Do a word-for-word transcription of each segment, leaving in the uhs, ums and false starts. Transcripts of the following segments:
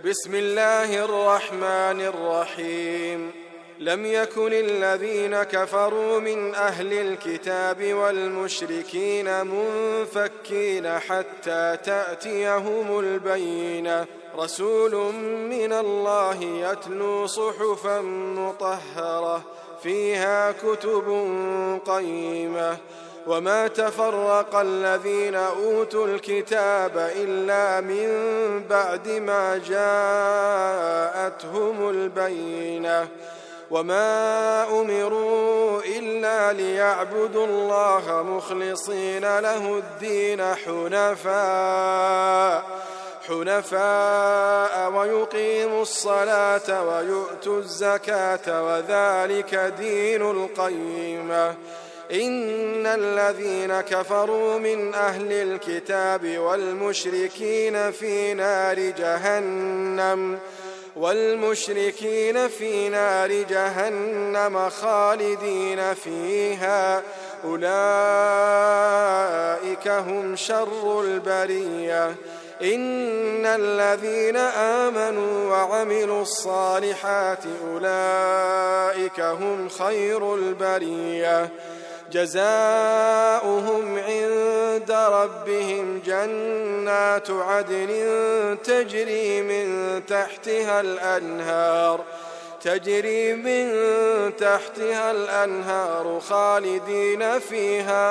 بسم الله الرحمن الرحيم. لم يكن الذين كفروا من أهل الكتاب والمشركين منفكين حتى تأتيهم البينة، رسول من الله يتلو صحفا مطهرة فيها كتب قيمة. وما تفرق الذين أوتوا الكتاب إلا من بعد ما جاءتهم البينة، وما أمروا إلا ليعبدوا الله مخلصين له الدين حنفاء حنفاء ويقيموا الصلاة ويؤتوا الزكاة وذلك دين القيمة. إن الذين كفروا من أهل الكتاب والمشركين في نار جهنم والمشركين في نار جهنم خالدين فيها، أولئك هم شر البرية. إن الذين آمنوا وعملوا الصالحات أولئك هم خير البرية، جزاؤهم عند ربهم جنات عدن تجري من تحتها الأنهار تجري من تحتها الأنهار خالدين فيها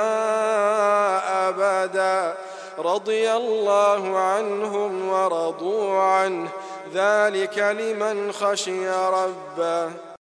أبدا، رضي الله عنهم ورضوا عنه، ذلك لمن خشي ربه.